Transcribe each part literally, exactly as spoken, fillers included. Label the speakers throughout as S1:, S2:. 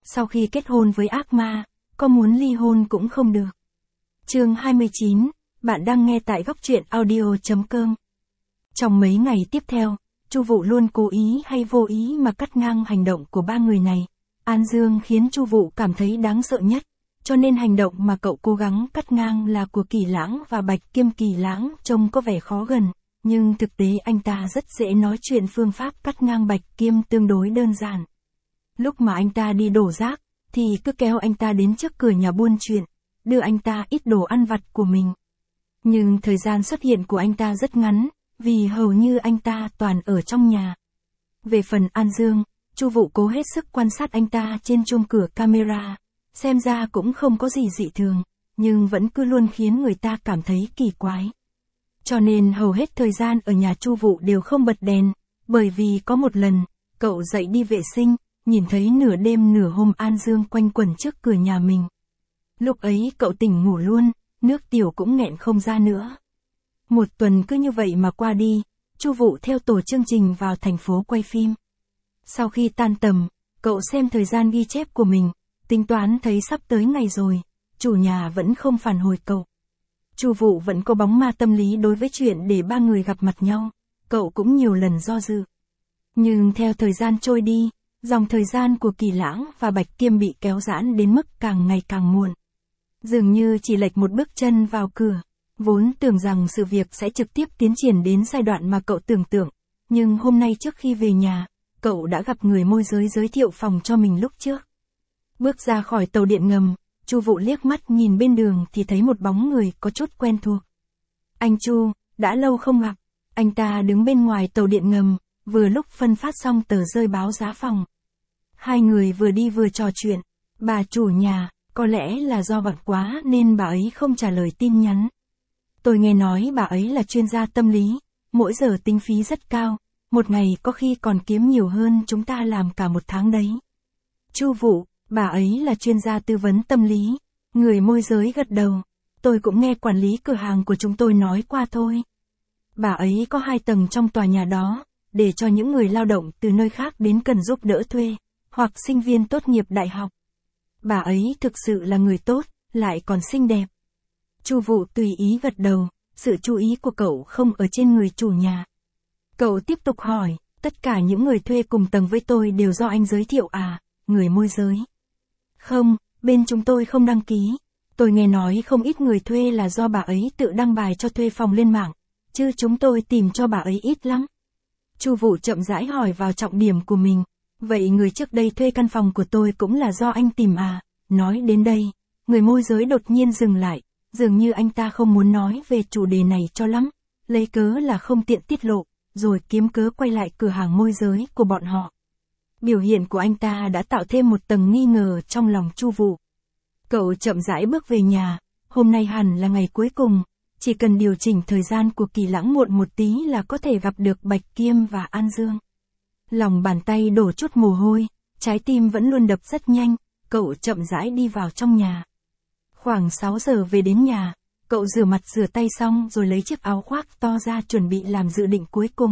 S1: sau khi kết hôn với ác ma, có muốn ly hôn cũng không được. Chương hai mươi chín, bạn đang nghe tại góc truyện audio chấm com. Trong mấy ngày tiếp theo, Chu Vũ luôn cố ý hay vô ý mà cắt ngang hành động của ba người này. An Dương khiến Chu Vũ cảm thấy đáng sợ nhất, cho nên hành động mà cậu cố gắng cắt ngang là của Kỳ Lãng và Bạch Kiêm. Kỳ Lãng trông có vẻ khó gần, nhưng thực tế anh ta rất dễ nói chuyện. Phương pháp cắt ngang Bạch Kiêm tương đối đơn giản. Lúc mà anh ta đi đổ rác, thì cứ kéo anh ta đến trước cửa nhà buôn chuyện, đưa anh ta ít đồ ăn vặt của mình. Nhưng thời gian xuất hiện của anh ta rất ngắn, vì hầu như anh ta toàn ở trong nhà. Về phần An Dương, Chu Vũ cố hết sức quan sát anh ta trên chuông cửa camera, xem ra cũng không có gì dị thường, nhưng vẫn cứ luôn khiến người ta cảm thấy kỳ quái. Cho nên hầu hết thời gian ở nhà Chu Vũ đều không bật đèn, bởi vì có một lần, cậu dậy đi vệ sinh, nhìn thấy nửa đêm nửa hôm An Dương quanh quẩn trước cửa nhà mình. Lúc ấy cậu tỉnh ngủ luôn, nước tiểu cũng nghẹn không ra nữa. Một tuần cứ như vậy mà qua đi, Chu Vũ theo tổ chương trình vào thành phố quay phim. Sau khi tan tầm, cậu xem thời gian ghi chép của mình, tính toán thấy sắp tới ngày rồi, chủ nhà vẫn không phản hồi cậu. Chu Vũ vẫn có bóng ma tâm lý đối với chuyện để ba người gặp mặt nhau, cậu cũng nhiều lần do dự. Nhưng theo thời gian trôi đi, dòng thời gian của Kỳ Lãng và Bạch Kiêm bị kéo giãn đến mức càng ngày càng muộn. Dường như chỉ lệch một bước chân vào cửa, vốn tưởng rằng sự việc sẽ trực tiếp tiến triển đến giai đoạn mà cậu tưởng tượng, nhưng hôm nay trước khi về nhà, cậu đã gặp người môi giới giới thiệu phòng cho mình lúc trước. Bước ra khỏi tàu điện ngầm, Chu Vũ liếc mắt nhìn bên đường thì thấy một bóng người có chút quen thuộc. Anh Chu, đã lâu không gặp. Anh ta đứng bên ngoài tàu điện ngầm, vừa lúc phân phát xong tờ rơi báo giá phòng. Hai người vừa đi vừa trò chuyện. Bà chủ nhà, có lẽ là do bận quá nên bà ấy không trả lời tin nhắn. Tôi nghe nói bà ấy là chuyên gia tâm lý, mỗi giờ tính phí rất cao, một ngày có khi còn kiếm nhiều hơn chúng ta làm cả một tháng đấy. Chu Vũ, bà ấy là chuyên gia tư vấn tâm lý. Người môi giới gật đầu. Tôi cũng nghe quản lý cửa hàng của chúng tôi nói qua thôi. Bà ấy có hai tầng trong tòa nhà đó, để cho những người lao động từ nơi khác đến cần giúp đỡ thuê, hoặc sinh viên tốt nghiệp đại học. Bà ấy thực sự là người tốt, lại còn xinh đẹp. Chu Vũ tùy ý gật đầu, sự chú ý của cậu không ở trên người chủ nhà. Cậu tiếp tục hỏi, tất cả những người thuê cùng tầng với tôi đều do anh giới thiệu à, người môi giới? Không, bên chúng tôi không đăng ký. Tôi nghe nói không ít người thuê là do bà ấy tự đăng bài cho thuê phòng lên mạng, chứ chúng tôi tìm cho bà ấy ít lắm. Chu Vũ chậm rãi hỏi vào trọng điểm của mình. Vậy người trước đây thuê căn phòng của tôi cũng là do anh tìm à? Nói đến đây, người môi giới đột nhiên dừng lại, dường như anh ta không muốn nói về chủ đề này cho lắm, lấy cớ là không tiện tiết lộ, rồi kiếm cớ quay lại cửa hàng môi giới của bọn họ. Biểu hiện của anh ta đã tạo thêm một tầng nghi ngờ trong lòng Chu Vũ. Cậu chậm rãi bước về nhà, hôm nay hẳn là ngày cuối cùng, chỉ cần điều chỉnh thời gian của Kỳ Lãng muộn một tí là có thể gặp được Bạch Kiêm và An Dương. Lòng bàn tay đổ chút mồ hôi, trái tim vẫn luôn đập rất nhanh, cậu chậm rãi đi vào trong nhà. Khoảng sáu giờ về đến nhà, cậu rửa mặt rửa tay xong rồi lấy chiếc áo khoác to ra chuẩn bị làm dự định cuối cùng.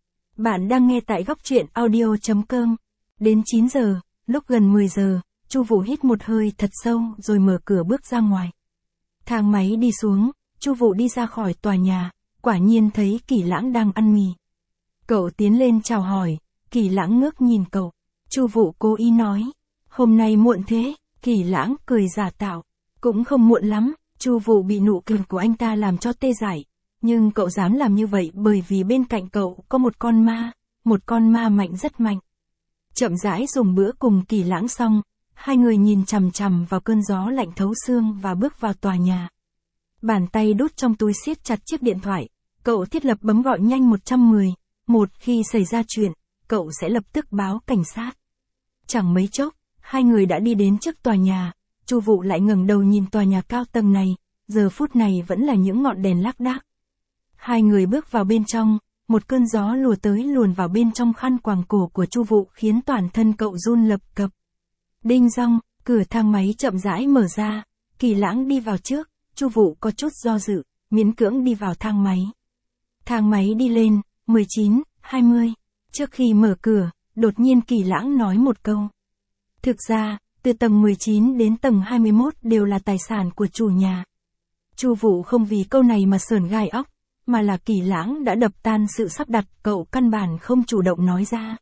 S1: Bạn đang nghe tại góc truyện audio chấm com. Đến chín giờ, lúc gần mười giờ, Chu Vũ hít một hơi thật sâu rồi mở cửa bước ra ngoài. Thang máy đi xuống, Chu Vũ đi ra khỏi tòa nhà, quả nhiên thấy Kỳ Lãng đang ăn mì. Cậu tiến lên chào hỏi, Kỳ Lãng ngước nhìn cậu. Chu Vũ cố ý nói, hôm nay muộn thế. Kỳ Lãng cười giả tạo, cũng không muộn lắm. Chu Vũ bị nụ cười của anh ta làm cho tê dại, nhưng cậu dám làm như vậy bởi vì bên cạnh cậu có một con ma, một con ma mạnh rất mạnh. Chậm rãi dùng bữa cùng Kỳ Lãng xong, hai người nhìn chằm chằm vào cơn gió lạnh thấu xương và bước vào tòa nhà. Bàn tay đút trong túi siết chặt chiếc điện thoại, cậu thiết lập bấm gọi nhanh một trăm mười, một khi xảy ra chuyện, cậu sẽ lập tức báo cảnh sát. Chẳng mấy chốc, hai người đã đi đến trước tòa nhà, Chu Vũ lại ngẩng đầu nhìn tòa nhà cao tầng này, giờ phút này vẫn là những ngọn đèn lác đác. Hai người bước vào bên trong, một cơn gió lùa tới luồn vào bên trong khăn quàng cổ của Chu Vũ khiến toàn thân cậu run lập cập. Đinh dong, cửa thang máy chậm rãi mở ra, Kỳ Lãng đi vào trước, Chu Vũ có chút do dự, miễn cưỡng đi vào thang máy. Thang máy đi lên, mười chín, hai mươi. Trước khi mở cửa, đột nhiên Kỳ Lãng nói một câu. Thực ra, Từ tầng mười chín đến tầng hai mươi mốt đều là tài sản của chủ nhà. Chu Vũ không vì câu này mà sởn gai óc, mà là Kỳ Lãng đã đập tan sự sắp đặt, cậu căn bản không chủ động nói ra.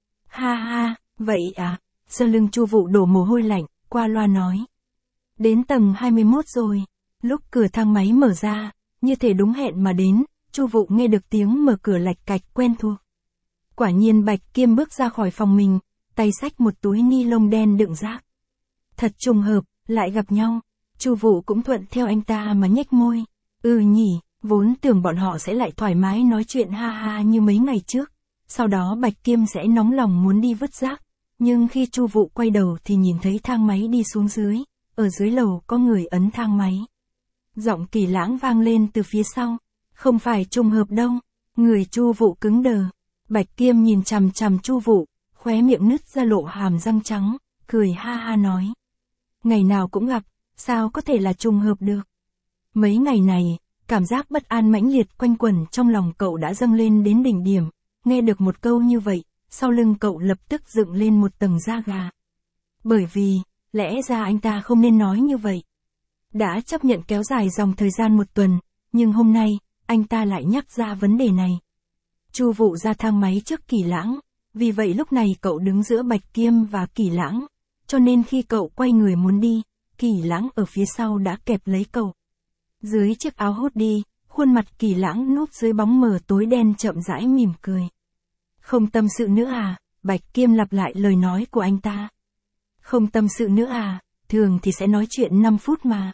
S1: Ha ha, vậy à, sau lưng Chu Vũ đổ mồ hôi lạnh, qua loa nói. Đến tầng hai mươi mốt rồi, lúc cửa thang máy mở ra, như thể đúng hẹn mà đến, Chu Vũ nghe được tiếng mở cửa lạch cạch quen thuộc. Quả nhiên Bạch Kiêm bước ra khỏi phòng mình, tay xách một túi ni lông đen đựng rác. Thật trùng hợp, lại gặp nhau. Chu Vũ cũng thuận theo anh ta mà nhếch môi. Ừ nhỉ, vốn tưởng bọn họ sẽ lại thoải mái nói chuyện ha ha như mấy ngày trước. Sau đó Bạch Kiêm sẽ nóng lòng muốn đi vứt rác. Nhưng khi Chu Vũ quay đầu thì nhìn thấy thang máy đi xuống dưới. Ở dưới lầu có người ấn thang máy. Giọng Kỳ Lãng vang lên từ phía sau. Không phải trùng hợp đâu. Người Chu Vũ cứng đờ. Bạch Kiêm nhìn chằm chằm Chu Vũ, khóe miệng nứt ra lộ hàm răng trắng, cười ha ha nói. Ngày nào cũng gặp, sao có thể là trùng hợp được. Mấy ngày này, cảm giác bất an mãnh liệt quanh quẩn trong lòng cậu đã dâng lên đến đỉnh điểm. Nghe được một câu như vậy, sau lưng cậu lập tức dựng lên một tầng da gà. Bởi vì, lẽ ra anh ta không nên nói như vậy. Đã chấp nhận kéo dài dòng thời gian một tuần, nhưng hôm nay, anh ta lại nhắc ra vấn đề này. Chu Vũ ra thang máy trước Kỳ Lãng, vì vậy lúc này cậu đứng giữa Bạch Kiêm và Kỳ Lãng, cho nên khi cậu quay người muốn đi, Kỳ Lãng ở phía sau đã kẹp lấy cậu. Dưới chiếc áo hoodie, khuôn mặt Kỳ Lãng núp dưới bóng mờ tối đen chậm rãi mỉm cười. Không tâm sự nữa à? Bạch Kiêm lặp lại lời nói của anh ta. Không tâm sự nữa à? Thường thì sẽ nói chuyện năm phút mà.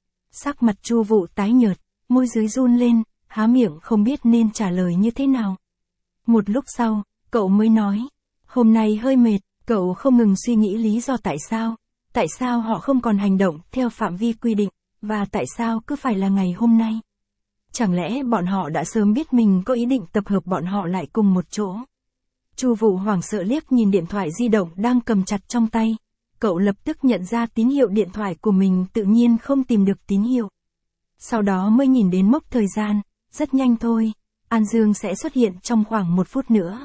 S1: Sắc mặt Chu Vũ tái nhợt, môi dưới run lên, há miệng không biết nên trả lời như thế nào. Một lúc sau, cậu mới nói, hôm nay hơi mệt, cậu không ngừng suy nghĩ lý do tại sao, tại sao họ không còn hành động theo phạm vi quy định, và tại sao cứ phải là ngày hôm nay. Chẳng lẽ bọn họ đã sớm biết mình có ý định tập hợp bọn họ lại cùng một chỗ. Chu Vũ hoảng sợ liếc nhìn điện thoại di động đang cầm chặt trong tay, cậu lập tức nhận ra tín hiệu điện thoại của mình tự nhiên không tìm được tín hiệu. Sau đó mới nhìn đến mốc thời gian, rất nhanh thôi. An Dương sẽ xuất hiện trong khoảng một phút nữa.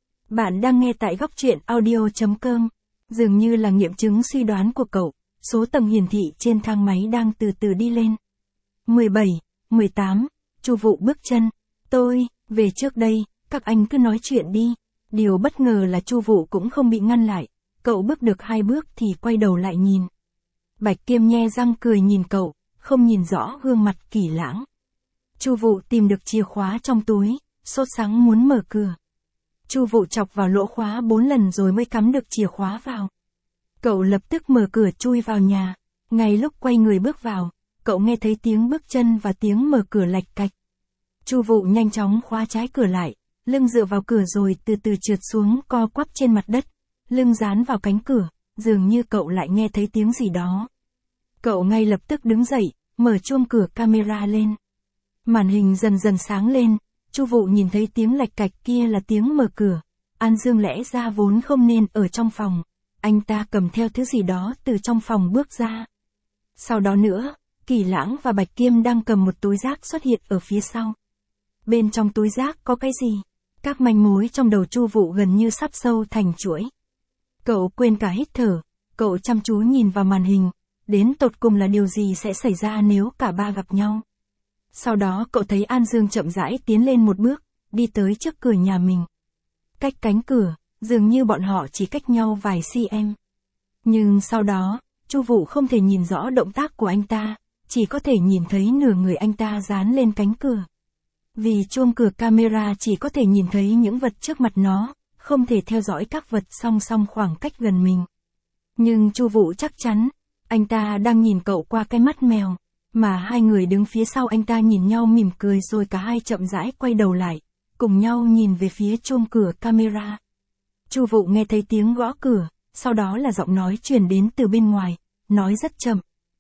S1: Bạn đang nghe tại góc truyện audio chấm com. Dường như là nghiệm chứng suy đoán của cậu, số tầng hiển thị trên thang máy đang từ từ đi lên. mười bảy, mười tám, Chu Vũ bước chân. Tôi, về trước đây, các anh cứ nói chuyện đi. Điều bất ngờ là Chu Vũ cũng không bị ngăn lại. Cậu bước được hai bước thì quay đầu lại nhìn. Bạch Kiêm nhe răng cười nhìn cậu, không nhìn rõ gương mặt Kỳ Lãng. Chu Vũ tìm được chìa khóa trong túi, sốt sắng muốn mở cửa. Chu Vũ chọc vào lỗ khóa bốn lần rồi mới cắm được chìa khóa vào. Cậu lập tức mở cửa chui vào nhà. Ngay lúc quay người bước vào, cậu nghe thấy tiếng bước chân và tiếng mở cửa lạch cạch. Chu Vũ nhanh chóng khóa trái cửa lại, lưng dựa vào cửa rồi từ từ trượt xuống co quắp trên mặt đất, lưng dán vào cánh cửa, dường như cậu lại nghe thấy tiếng gì đó. Cậu ngay lập tức đứng dậy, mở chuông cửa camera lên. Màn hình dần dần sáng lên, Chu Vũ nhìn thấy tiếng lạch cạch kia là tiếng mở cửa. An Dương lẽ ra vốn không nên ở trong phòng, anh ta cầm theo thứ gì đó từ trong phòng bước ra. Sau đó nữa, Kỳ Lãng và Bạch Kiêm đang cầm một túi rác xuất hiện ở phía sau. Bên trong túi rác có cái gì? Các manh mối trong đầu Chu Vũ gần như sắp sâu thành chuỗi. Cậu quên cả hít thở, cậu chăm chú nhìn vào màn hình, đến tột cùng là điều gì sẽ xảy ra nếu cả ba gặp nhau. Sau đó cậu thấy An Dương chậm rãi tiến lên một bước, đi tới trước cửa nhà mình. Cách cánh cửa, dường như bọn họ chỉ cách nhau vài cm. Nhưng sau đó, Chu Vũ không thể nhìn rõ động tác của anh ta, chỉ có thể nhìn thấy nửa người anh ta dán lên cánh cửa. Vì chuông cửa camera chỉ có thể nhìn thấy những vật trước mặt nó, không thể theo dõi các vật song song khoảng cách gần mình. Nhưng Chu Vũ chắc chắn, anh ta đang nhìn cậu qua cái mắt mèo, mà hai người đứng phía sau anh ta nhìn nhau mỉm cười rồi cả hai chậm rãi quay đầu lại, cùng nhau nhìn về phía chuông cửa camera. Chu Vũ nghe thấy tiếng gõ cửa, sau đó là giọng nói truyền đến từ bên ngoài, nói rất chậm.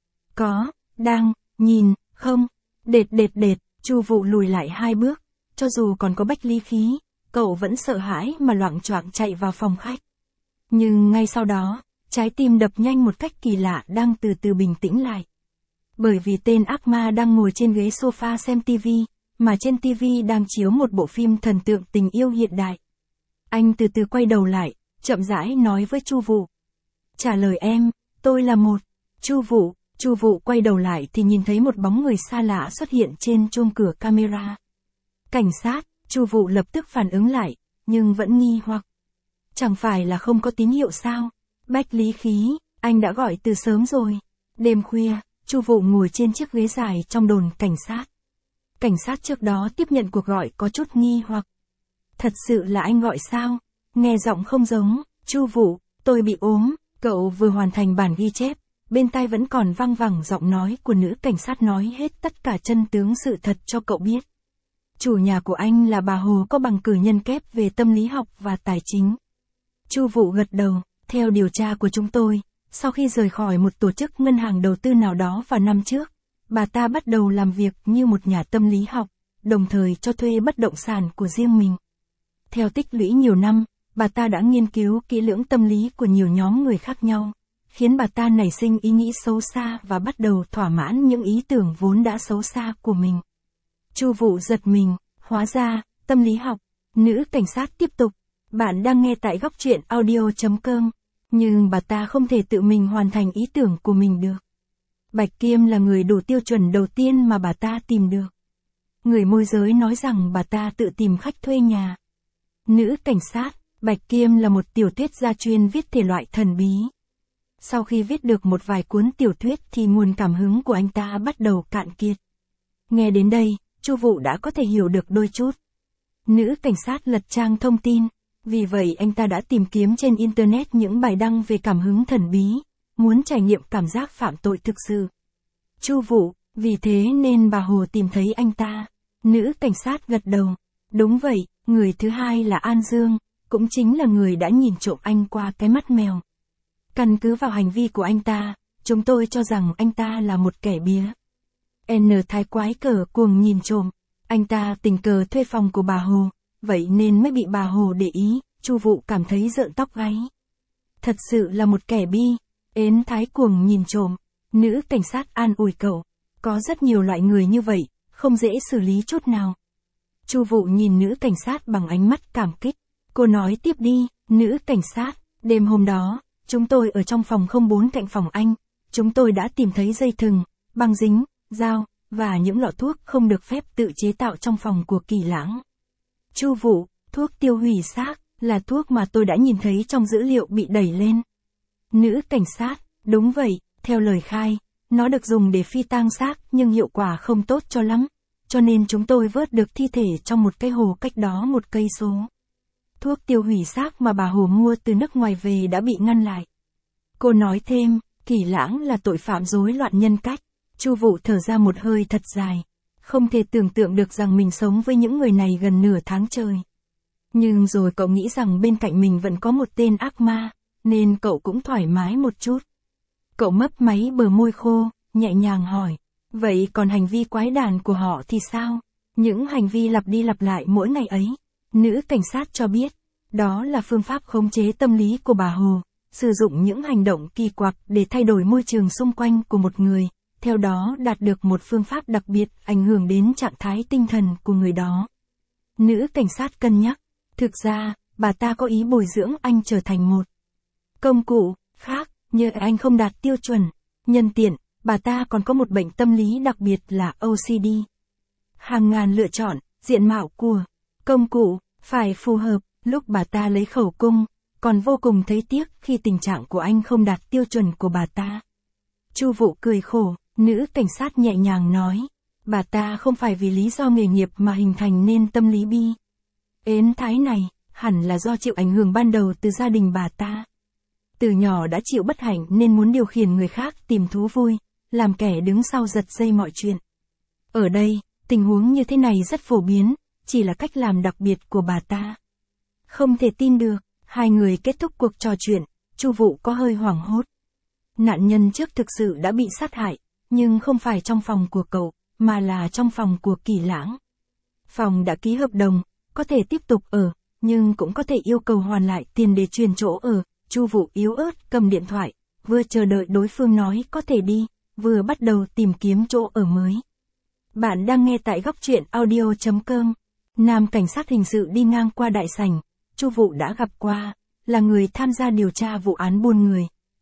S1: Có, đang, nhìn, không, đệt đệt đệt, Chu Vũ lùi lại hai bước, cho dù còn có bách lý khí, cậu vẫn sợ hãi mà loạng choạng chạy vào phòng khách. Nhưng ngay sau đó, trái tim đập nhanh một cách kỳ lạ đang từ từ bình tĩnh lại. Bởi vì tên ác ma đang ngồi trên ghế sofa xem tivi, mà trên tivi đang chiếu một bộ phim thần tượng tình yêu hiện đại. Anh từ từ quay đầu lại, chậm rãi nói với Chu Vũ. Trả lời em, tôi là một. Chu Vũ, Chu Vũ quay đầu lại thì nhìn thấy một bóng người xa lạ xuất hiện trên chuông cửa camera. Cảnh sát, Chu Vũ lập tức phản ứng lại, nhưng vẫn nghi hoặc. Chẳng phải là không có tín hiệu sao? Bách Lý Khí, anh đã gọi từ sớm rồi. Đêm khuya, Chu Vũ ngồi trên chiếc ghế dài trong đồn cảnh sát. Cảnh sát trước đó tiếp nhận cuộc gọi có chút nghi hoặc. Thật sự là anh gọi sao? Nghe giọng không giống. Chu Vũ, tôi bị ốm. Cậu vừa hoàn thành bản ghi chép, bên tai vẫn còn vang vẳng giọng nói của nữ cảnh sát nói hết tất cả chân tướng sự thật cho cậu biết. Chủ nhà của anh là bà Hồ có bằng cử nhân kép về tâm lý học và tài chính. Chu Vũ gật đầu, theo điều tra của chúng tôi, sau khi rời khỏi một tổ chức ngân hàng đầu tư nào đó vào năm trước, bà ta bắt đầu làm việc như một nhà tâm lý học, đồng thời cho thuê bất động sản của riêng mình. Theo tích lũy nhiều năm, bà ta đã nghiên cứu kỹ lưỡng tâm lý của nhiều nhóm người khác nhau, khiến bà ta nảy sinh ý nghĩ xấu xa và bắt đầu thỏa mãn những ý tưởng vốn đã xấu xa của mình. Chu Vũ giật mình, hóa ra, tâm lý học. Nữ cảnh sát tiếp tục, bạn đang nghe tại góc truyện audio chấm com, nhưng bà ta không thể tự mình hoàn thành ý tưởng của mình được. Bạch Kiêm là người đủ tiêu chuẩn đầu tiên mà bà ta tìm được. Người môi giới nói rằng bà ta tự tìm khách thuê nhà. Nữ cảnh sát, Bạch Kiêm là một tiểu thuyết gia chuyên viết thể loại thần bí. Sau khi viết được một vài cuốn tiểu thuyết thì nguồn cảm hứng của anh ta bắt đầu cạn kiệt. Nghe đến đây, Chu Vũ đã có thể hiểu được đôi chút. Nữ cảnh sát lật trang thông tin, vì vậy anh ta đã tìm kiếm trên Internet những bài đăng về cảm hứng thần bí, muốn trải nghiệm cảm giác phạm tội thực sự. Chu Vũ, vì thế nên bà Hồ tìm thấy anh ta. Nữ cảnh sát gật đầu. Đúng vậy, người thứ hai là An Dương, cũng chính là người đã nhìn trộm anh qua cái mắt mèo. Căn cứ vào hành vi của anh ta, chúng tôi cho rằng anh ta là một kẻ bía. N thái quái cờ cuồng nhìn trộm, anh ta tình cờ thuê phòng của bà Hồ, vậy nên mới bị bà Hồ để ý. Chu Vũ cảm thấy rợn tóc gáy. Thật sự là một kẻ bi. Ến thái cuồng nhìn trộm. Nữ cảnh sát an ủi cậu. Có rất nhiều loại người như vậy, không dễ xử lý chút nào. Chu Vũ nhìn nữ cảnh sát bằng ánh mắt cảm kích. Cô nói tiếp đi, nữ cảnh sát, đêm hôm đó, chúng tôi ở trong phòng không bốn cạnh phòng anh, chúng tôi đã tìm thấy dây thừng, băng dính, dao, và những lọ thuốc không được phép tự chế tạo trong phòng của Kỳ Lãng. Chu Vũ, thuốc tiêu hủy xác, là thuốc mà tôi đã nhìn thấy trong dữ liệu bị đẩy lên. Nữ cảnh sát, đúng vậy, theo lời khai, nó được dùng để phi tang xác nhưng hiệu quả không tốt cho lắm, cho nên chúng tôi vớt được thi thể trong một cái hồ cách đó một cây số. Thuốc tiêu hủy xác mà bà Hồ mua từ nước ngoài về đã bị ngăn lại. Cô nói thêm, Kỳ Lãng là tội phạm rối loạn nhân cách. Chu Vũ thở ra một hơi thật dài. Không thể tưởng tượng được rằng mình sống với những người này gần nửa tháng trời. Nhưng rồi cậu nghĩ rằng bên cạnh mình vẫn có một tên ác ma, nên cậu cũng thoải mái một chút. Cậu mấp máy bờ môi khô, nhẹ nhàng hỏi. Vậy còn hành vi quái đản của họ thì sao? Những hành vi lặp đi lặp lại mỗi ngày ấy. Nữ cảnh sát cho biết, đó là phương pháp khống chế tâm lý của bà Hồ, sử dụng những hành động kỳ quặc để thay đổi môi trường xung quanh của một người, theo đó đạt được một phương pháp đặc biệt ảnh hưởng đến trạng thái tinh thần của người đó. Nữ cảnh sát cân nhắc, thực ra, bà ta có ý bồi dưỡng anh trở thành một công cụ khác, như anh không đạt tiêu chuẩn. Nhân tiện, bà ta còn có một bệnh tâm lý đặc biệt là O C D. Hàng ngàn lựa chọn, diện mạo của công cụ phải phù hợp. Lúc bà ta lấy khẩu cung, còn vô cùng thấy tiếc khi tình trạng của anh không đạt tiêu chuẩn của bà ta. Chu Vũ cười khổ, nữ cảnh sát nhẹ nhàng nói, bà ta không phải vì lý do nghề nghiệp mà hình thành nên tâm lý bi. Ến thái này, hẳn là do chịu ảnh hưởng ban đầu từ gia đình bà ta. Từ nhỏ đã chịu bất hạnh nên muốn điều khiển người khác tìm thú vui, làm kẻ đứng sau giật dây mọi chuyện. Ở đây, tình huống như thế này rất phổ biến, chỉ là cách làm đặc biệt của bà ta. Không thể tin được, hai người kết thúc cuộc trò chuyện, Chu Vũ có hơi hoảng hốt. Nạn nhân trước thực sự đã bị sát hại, nhưng không phải trong phòng của cậu, mà là trong phòng của Kỳ Lãng. Phòng đã ký hợp đồng, có thể tiếp tục ở, nhưng cũng có thể yêu cầu hoàn lại tiền để chuyển chỗ ở. Chu Vũ yếu ớt cầm điện thoại, vừa chờ đợi đối phương nói có thể đi, vừa bắt đầu tìm kiếm chỗ ở mới. Bạn đang nghe tại góc truyện audio chấm com. Nam cảnh sát hình sự đi ngang qua đại sảnh, Chu Vũ đã gặp qua, là người tham gia điều tra vụ án buôn người.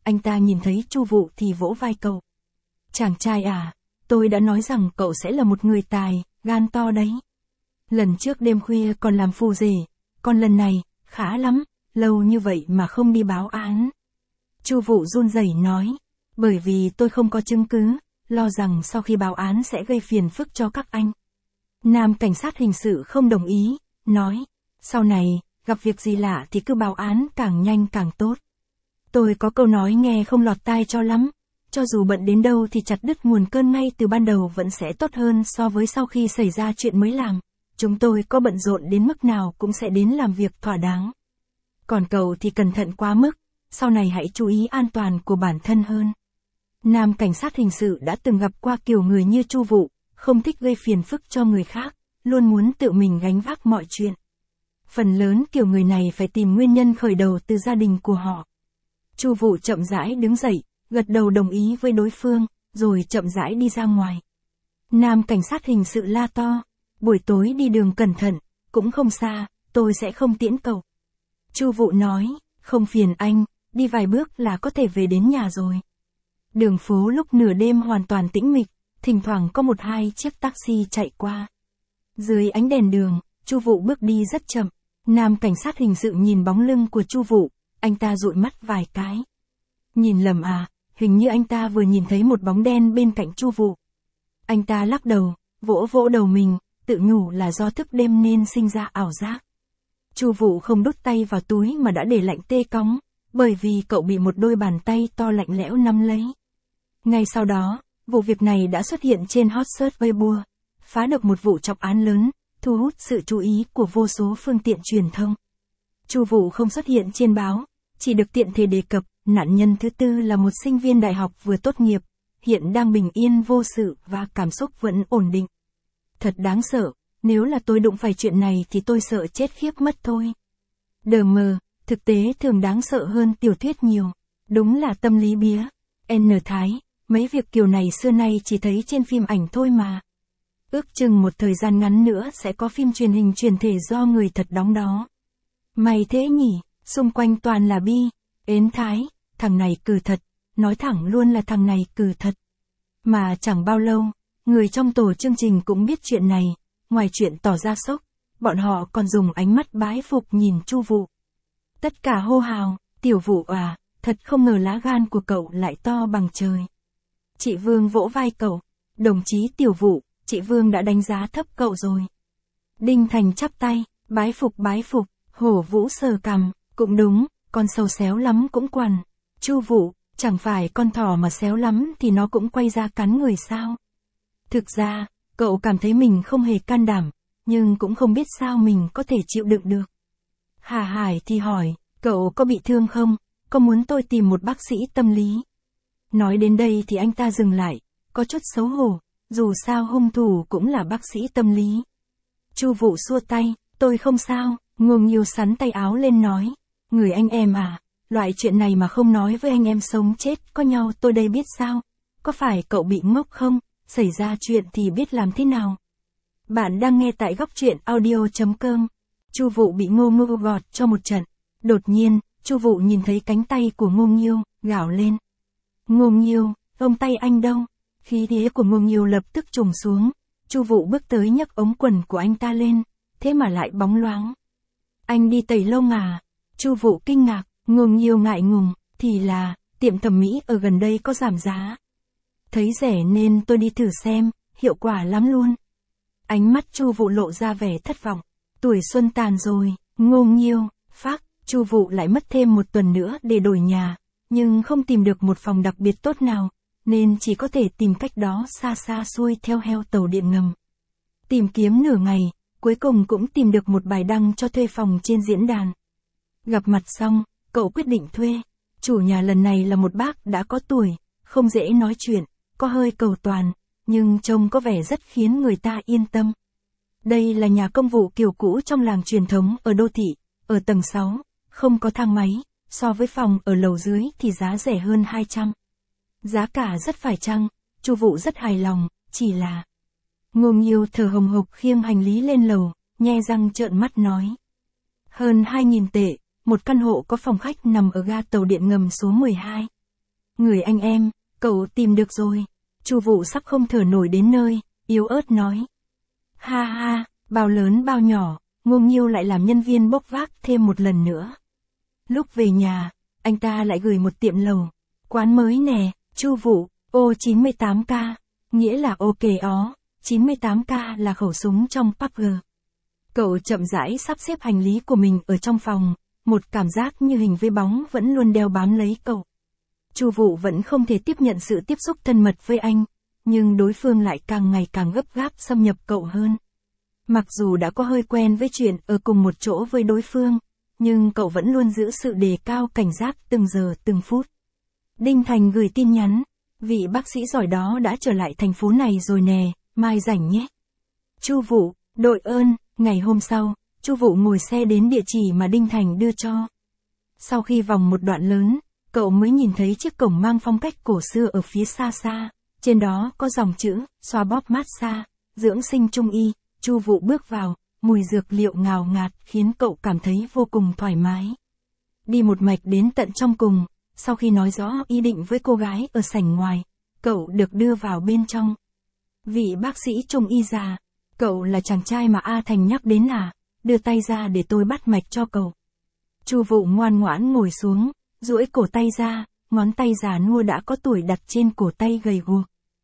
S1: Anh ta nhìn thấy Chu Vụ thì vỗ vai cậu. Chàng trai à, tôi đã nói rằng cậu sẽ là một người tài, gan to đấy. Lần trước đêm khuya còn làm phù rể, còn lần này, khá lắm, lâu như vậy mà không đi báo án. Chu Vụ run rẩy nói, bởi vì tôi không có chứng cứ, lo rằng sau khi báo án sẽ gây phiền phức cho các anh. Nam cảnh sát hình sự không đồng ý, nói, sau này, gặp việc gì lạ thì cứ báo án càng nhanh càng tốt. Tôi có câu nói nghe không lọt tai cho lắm, cho dù bận đến đâu thì chặt đứt nguồn cơn ngay từ ban đầu vẫn sẽ tốt hơn so với sau khi xảy ra chuyện mới làm. Chúng tôi có bận rộn đến mức nào cũng sẽ đến làm việc thỏa đáng. Còn cậu thì cẩn thận quá mức, sau này hãy chú ý an toàn của bản thân hơn. Nam cảnh sát hình sự đã từng gặp qua kiểu người như Chu Vụ, không thích gây phiền phức cho người khác, luôn muốn tự mình gánh vác mọi chuyện. Phần lớn kiểu người này phải tìm nguyên nhân khởi đầu từ gia đình của họ. Chu Vụ chậm rãi đứng dậy, gật đầu đồng ý với đối phương, rồi chậm rãi đi ra ngoài. Nam cảnh sát hình sự la to, buổi tối đi đường cẩn thận, cũng không xa, tôi sẽ không tiễn cậu. Chu Vụ nói, không phiền anh, đi vài bước là có thể về đến nhà rồi. Đường phố lúc nửa đêm hoàn toàn tĩnh mịch, thỉnh thoảng có một hai chiếc taxi chạy qua. Dưới ánh đèn đường, Chu Vụ bước đi rất chậm. Nam cảnh sát hình sự nhìn bóng lưng của Chu Vụ, anh ta dụi mắt vài cái. Nhìn lầm à, hình như anh ta vừa nhìn thấy một bóng đen bên cạnh Chu Vụ. Anh ta lắc đầu, vỗ vỗ đầu mình, tự nhủ là do thức đêm nên sinh ra ảo giác. Chu Vụ không đút tay vào túi mà đã để lạnh tê cóng, bởi vì cậu bị một đôi bàn tay to lạnh lẽo nắm lấy. Ngay sau đó, vụ việc này đã xuất hiện trên hot search Weibo, phá được một vụ trọng án lớn, thu hút sự chú ý của vô số phương tiện truyền thông. Chu Vụ không xuất hiện trên báo, chỉ được tiện thể đề cập, nạn nhân thứ tư là một sinh viên đại học vừa tốt nghiệp, hiện đang bình yên vô sự và cảm xúc vẫn ổn định. Thật đáng sợ, nếu là tôi đụng phải chuyện này thì tôi sợ chết khiếp mất thôi. Đờ mờ, thực tế thường đáng sợ hơn tiểu thuyết nhiều, đúng là tâm lý bía. N Thái, mấy việc kiểu này xưa nay chỉ thấy trên phim ảnh thôi mà. Ước chừng một thời gian ngắn nữa sẽ có phim truyền hình truyền thể do người thật đóng đó. Mày thế nhỉ, xung quanh toàn là bi, ến Thái, thằng này cừ thật, nói thẳng luôn là thằng này cừ thật. Mà chẳng bao lâu, người trong tổ chương trình cũng biết chuyện này, ngoài chuyện tỏ ra sốc, bọn họ còn dùng ánh mắt bái phục nhìn Chu Vụ. Tất cả hô hào, tiểu Vụ à, thật không ngờ lá gan của cậu lại to bằng trời. Chị Vương vỗ vai cậu, đồng chí tiểu Vụ, chị Vương đã đánh giá thấp cậu rồi. Đinh Thành chắp tay, bái phục bái phục, Hổ Vũ sờ cằm, cũng đúng, con sâu xéo lắm cũng quằn. Chu Vụ, chẳng phải con thỏ mà xéo lắm thì nó cũng quay ra cắn người sao. Thực ra, cậu cảm thấy mình không hề can đảm, nhưng cũng không biết sao mình có thể chịu đựng được. Hà Hải thì hỏi, cậu có bị thương không, có muốn tôi tìm một bác sĩ tâm lý? Nói đến đây thì anh ta dừng lại, có chút xấu hổ, dù sao hung thủ cũng là bác sĩ tâm lý. Chu Vụ xua tay, tôi không sao, Ngô Nghiêu sắn tay áo lên nói, người anh em à, loại chuyện này mà không nói với anh em sống chết có nhau tôi đây biết sao, có phải cậu bị ngốc không, xảy ra chuyện thì biết làm thế nào. Bạn đang nghe tại góc truyện audio chấm com. Chu Vụ bị Ngô Nghiêu gọt cho một trận. Đột nhiên, Chu Vụ nhìn thấy cánh tay của Ngô Nghiêu, gào lên. Ngô Nghiêu, ông tay anh đâu? Khí thế của Ngô Nghiêu lập tức trùng xuống. Chu Vụ bước tới nhấc ống quần của anh ta lên, thế mà lại bóng loáng. Anh đi tẩy lông à? Chu Vụ kinh ngạc, Ngô Nghiêu ngại ngùng, thì là, tiệm thẩm mỹ ở gần đây có giảm giá. Thấy rẻ nên tôi đi thử xem, hiệu quả lắm luôn. Ánh mắt Chu Vụ lộ ra vẻ thất vọng. Tuổi xuân tàn rồi, Ngô Nghiêu, phác, Chu Vụ lại mất thêm một tuần nữa để đổi nhà, nhưng không tìm được một phòng đặc biệt tốt nào, nên chỉ có thể tìm cách đó xa xa xuôi theo heo tàu điện ngầm. Tìm kiếm nửa ngày, cuối cùng cũng tìm được một bài đăng cho thuê phòng trên diễn đàn. Gặp mặt xong, cậu quyết định thuê. Chủ nhà lần này là một bác đã có tuổi, không dễ nói chuyện, có hơi cầu toàn, nhưng trông có vẻ rất khiến người ta yên tâm. Đây là nhà công vụ kiểu cũ trong làng truyền thống ở đô thị, ở tầng sáu, không có thang máy, so với phòng ở lầu dưới thì giá rẻ hơn hai trăm. Giá cả rất phải chăng, Chu Vụ rất hài lòng, chỉ là... Ngô Nghiêu thở hồng hộc khiêng hành lý lên lầu, nhe răng trợn mắt nói. Hơn hai nghìn tệ, một căn hộ có phòng khách nằm ở ga tàu điện ngầm số mười hai. Người anh em, cậu tìm được rồi. Chu Vụ sắp không thở nổi đến nơi, yếu ớt nói. Ha ha, bao lớn bao nhỏ, Ngô Nghiêu lại làm nhân viên bốc vác thêm một lần nữa. Lúc về nhà, anh ta lại gửi một tiệm lầu. Quán mới nè, Chu Vụ, ô chín mươi tám k, nghĩa là ô kề ó, chín mươi tám k là khẩu súng trong pê u bê giê. Cậu chậm rãi sắp xếp hành lý của mình ở trong phòng, một cảm giác như hình với bóng vẫn luôn đeo bám lấy cậu. Chu Vụ vẫn không thể tiếp nhận sự tiếp xúc thân mật với anh, nhưng đối phương lại càng ngày càng gấp gáp xâm nhập cậu hơn. Mặc dù đã có hơi quen với chuyện ở cùng một chỗ với đối phương, nhưng cậu vẫn luôn giữ sự đề cao cảnh giác từng giờ từng phút. Đinh Thành gửi tin nhắn, vị bác sĩ giỏi đó đã trở lại thành phố này rồi nè, mai rảnh nhé. Chu Vụ, đội ơn. Ngày hôm sau, Chu Vụ ngồi xe đến địa chỉ mà Đinh Thành đưa cho. Sau khi vòng một đoạn lớn, cậu mới nhìn thấy chiếc cổng mang phong cách cổ xưa ở phía xa xa, trên đó có dòng chữ, xoa bóp massage, dưỡng sinh trung y. Chu Vụ bước vào, mùi dược liệu ngào ngạt khiến cậu cảm thấy vô cùng thoải mái. Đi một mạch đến tận trong cùng, sau khi nói rõ ý định với cô gái ở sảnh ngoài, cậu được đưa vào bên trong. Vị bác sĩ trung y già, cậu là chàng trai mà A Thành nhắc đến à, đưa tay ra để tôi bắt mạch cho cậu. Chu Vụ ngoan ngoãn ngồi xuống, duỗi cổ tay ra, ngón tay già nua đã có tuổi đặt trên cổ tay gầy guộc.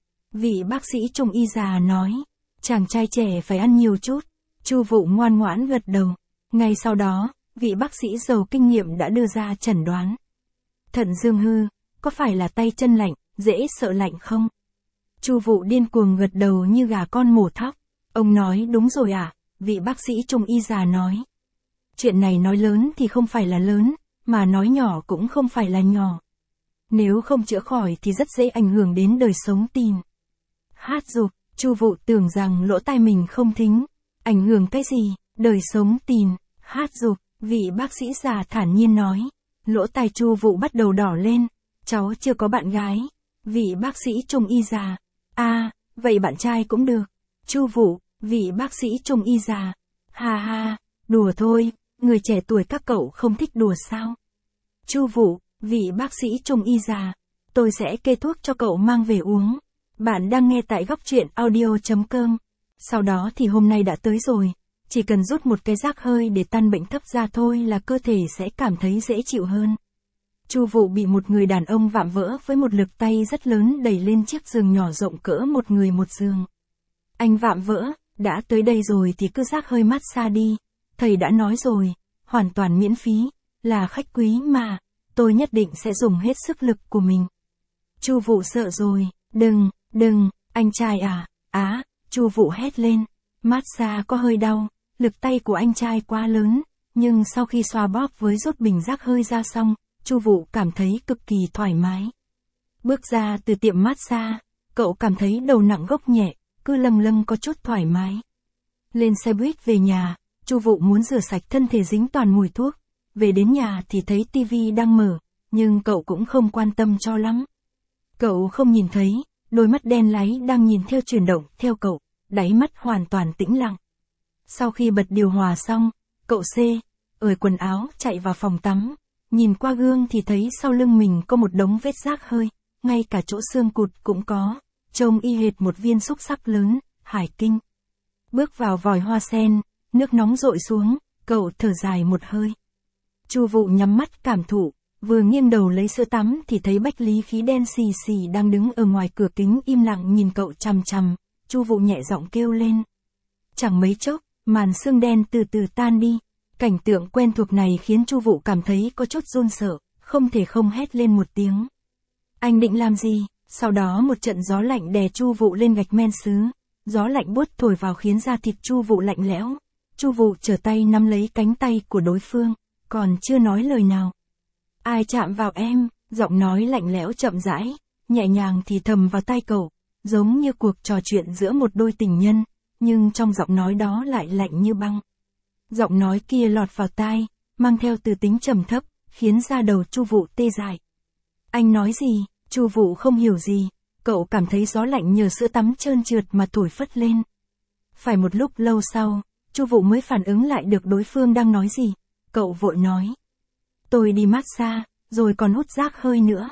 S1: Vị bác sĩ trung y già nói, chàng trai trẻ phải ăn nhiều chút. Chu Vụ ngoan ngoãn gật đầu. Ngay sau đó, vị bác sĩ giàu kinh nghiệm đã đưa ra chẩn đoán. Thận dương hư, có phải là tay chân lạnh, dễ sợ lạnh không? Chu Vụ điên cuồng gật đầu như gà con mổ thóc. Ông nói đúng rồi à, vị bác sĩ trung y già nói. Chuyện này nói lớn thì không phải là lớn, mà nói nhỏ cũng không phải là nhỏ. Nếu không chữa khỏi thì rất dễ ảnh hưởng đến đời sống tin. Hát dục, Chu Vụ tưởng rằng lỗ tai mình không thính. Ảnh hưởng cái gì, đời sống tin, hát dục, vị bác sĩ già thản nhiên nói. Lỗ tai Chu Vụ bắt đầu đỏ lên, cháu chưa có bạn gái. Vị bác sĩ trung y già, à, vậy bạn trai cũng được. Chu Vụ, vị bác sĩ trung y già, ha ha, đùa thôi, người trẻ tuổi các cậu không thích đùa sao? Chu Vụ, vị bác sĩ trung y già, tôi sẽ kê thuốc cho cậu mang về uống. Bạn đang nghe tại góc truyện audio chấm com. Sau đó thì hôm nay đã tới rồi, chỉ cần rút một cái rác hơi để tan bệnh thấp ra thôi là cơ thể sẽ cảm thấy dễ chịu hơn. Chu Vụ bị một người đàn ông vạm vỡ với một lực tay rất lớn đẩy lên chiếc giường nhỏ rộng cỡ một người một giường. Anh vạm vỡ, đã tới đây rồi thì cứ rác hơi massage đi, thầy đã nói rồi, hoàn toàn miễn phí, là khách quý mà, tôi nhất định sẽ dùng hết sức lực của mình. Chu Vụ sợ rồi, đừng, đừng, anh trai à, á, Chu Vụ hét lên, massage có hơi đau, lực tay của anh trai quá lớn, nhưng sau khi xoa bóp với rút bình rác hơi ra xong, Chu Vụ cảm thấy cực kỳ thoải mái. Bước ra từ tiệm massage, cậu cảm thấy đầu nặng gốc nhẹ, cứ lâng lâng có chút thoải mái. Lên xe buýt về nhà, Chu Vụ muốn rửa sạch thân thể dính toàn mùi thuốc. Về đến nhà thì thấy tivi đang mở, nhưng cậu cũng không quan tâm cho lắm. Cậu không nhìn thấy, đôi mắt đen láy đang nhìn theo chuyển động theo cậu, đáy mắt hoàn toàn tĩnh lặng. Sau khi bật điều hòa xong, cậu xê, ởi quần áo chạy vào phòng tắm, nhìn qua gương thì thấy sau lưng mình có một đống vết rác hơi, ngay cả chỗ xương cụt cũng có, trông y hệt một viên xúc xắc lớn, hải kinh. Bước vào vòi hoa sen, nước nóng dội xuống, cậu thở dài một hơi. Chu Vụ nhắm mắt cảm thụ, vừa nghiêng đầu lấy sữa tắm thì thấy Bách Lý Khí đen xì xì đang đứng ở ngoài cửa kính im lặng nhìn cậu chằm chằm. Chu Vụ nhẹ giọng kêu lên. Chẳng mấy chốc, màn sương đen từ từ tan đi. Cảnh tượng quen thuộc này khiến Chu Vụ cảm thấy có chút run sợ, không thể không hét lên một tiếng. Anh định làm gì? Sau đó một trận gió lạnh đè Chu Vụ lên gạch men sứ. Gió lạnh buốt thổi vào khiến da thịt Chu Vụ lạnh lẽo. Chu Vụ trở tay nắm lấy cánh tay của đối phương, còn chưa nói lời nào. Ai chạm vào em? Giọng nói lạnh lẽo chậm rãi, nhẹ nhàng thì thầm vào tai cậu, giống như cuộc trò chuyện giữa một đôi tình nhân, nhưng trong giọng nói đó lại lạnh như băng. Giọng nói kia lọt vào tai, mang theo từ tính trầm thấp, khiến da đầu Chu Vụ tê dại. Anh nói gì? Chu Vụ không hiểu gì, cậu cảm thấy gió lạnh nhờ sữa tắm trơn trượt mà thổi phất lên. Phải một lúc lâu sau, Chu Vụ mới phản ứng lại được đối phương đang nói gì. Cậu vội nói. Tôi đi massage, rồi còn hút rác hơi nữa.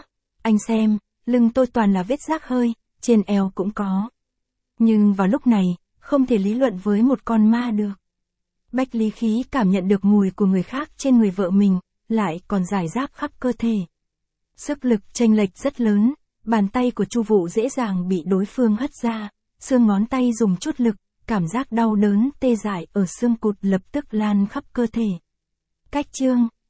S1: Anh xem, lưng tôi toàn là vết rác hơi, trên eo cũng có. Nhưng vào lúc này, không thể lý luận với một con ma được. Bách Lý Khí cảm nhận được mùi của người khác trên người vợ mình, lại còn rải rác khắp cơ thể. Sức lực chênh lệch rất lớn, bàn tay của Chu Vũ dễ dàng bị đối phương hất ra, xương ngón tay dùng chút lực, cảm giác đau đớn tê dại ở xương cụt lập tức lan khắp cơ thể. Cách chương,